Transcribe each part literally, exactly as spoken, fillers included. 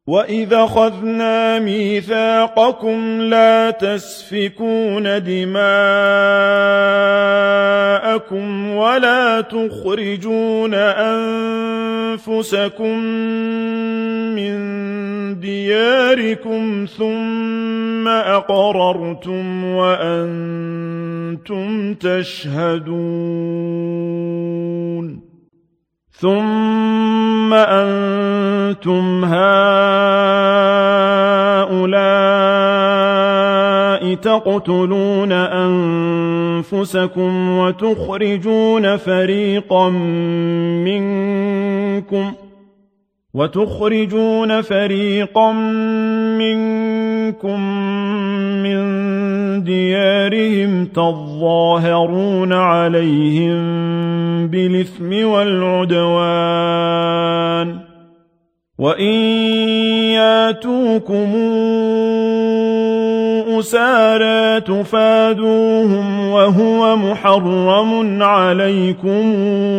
وَإِذْ أَخَذْنَا مِيثَاقَكُمْ لَا تَسْفِكُونَ دِمَاءَكُمْ وَلَا تُخْرِجُونَ أَنفُسَكُم مِّن دِيَارِكُمْ ثُمَّ أَقْرَرْتُمْ وَأَنتُمْ تَشْهَدُونَ ثُمَّ أَنتُمْ هَٰؤُلَاءِ تَقْتُلُونَ أَنفُسَكُمْ وَتُخْرِجُونَ فَرِيقًا مِّنكُمْ وَتُخْرِجُونَ فَرِيقًا مِّنكُم مِّن دِيَارِهِمْ تَظَاهَرُونَ عَلَيْهِم بِالْإِثْمِ وَالْعُدْوَانِ وَإِن يَأْتُوكُمْ أُسَارَىٰ تُفَادُوهُمْ وَهُوَ مُحَرَّمٌ عَلَيْكُمْ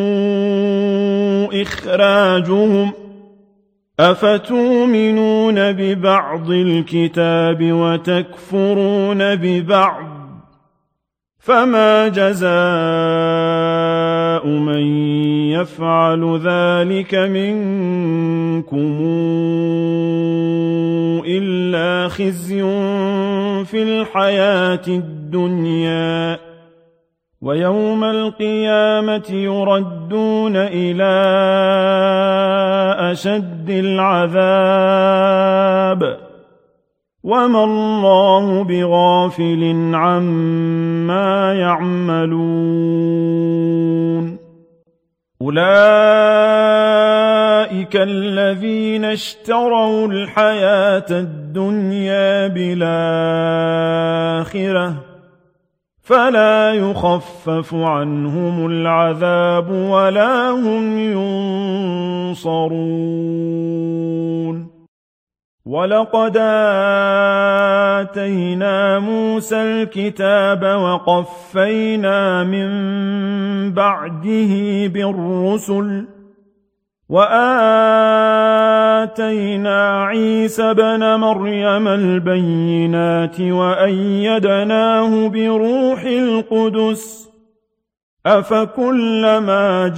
إِخْرَاجُهُمْ أَفَتُؤْمِنُونَ بِبَعْضِ الْكِتَابِ وَتَكْفُرُونَ بِبَعْضٍ ۚ فَمَا جَزَاءُ مَن يَفْعَلُ ذَٰلِكَ مِنكُمْ إِلَّا خِزْيٌ فِي الْحَيَاةِ الدُّنْيَا ۖ وَيَوْمَ الْقِيَامَةِ يُرَدُّونَ إِلَىٰ أَشَدِّ الْعَذَابِ ۗ وَمَا اللَّهُ بِغَافِلٍ عَمَّا يَعْمَلُونَ أُولَٰئِكَ الَّذِينَ اشْتَرَوُا الْحَيَاةَ الدُّنْيَا بِالْآخِرَةِ ۖ فَلَا يُخَفَّفُ عَنْهُمُ الْعَذَابُ وَلَا هُمْ يُنصَرُونَ وَلَقَدْ آتَيْنَا مُوسَى الْكِتَابَ وَقَفَّيْنَا مِن بَعْدِهِ بِالرُّسُلِ وَآتَيْنَا عِيسَى ابْنَ مَرْيَمَ الْبَيِّنَاتِ وَأَيَّدْنَاهُ بِرُوحِ الْقُدُسِ ۗ أَفَكُلَّمَا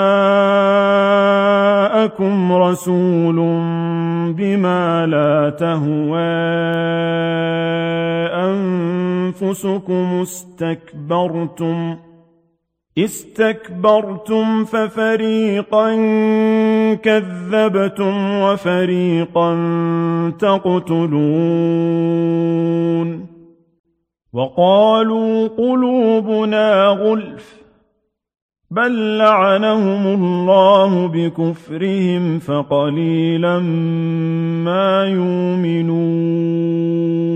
جَاءَكُمْ رَسُولٌ بِمَا لَا تَهْوَىٰ أَنفُسُكُمُ اسْتَكْبَرْتُمْ اسْتَكْبَرْتُمْ فَفَرِيقًا كَذَّبْتُمْ وَفَرِيقًا تَقْتُلُونَ وَقَالُوا قُلُوبُنَا غُلْفٌ بَل لَّعَنَهُمُ اللَّهُ بِكُفْرِهِمْ فَقَلِيلًا مَّا يُؤْمِنُونَ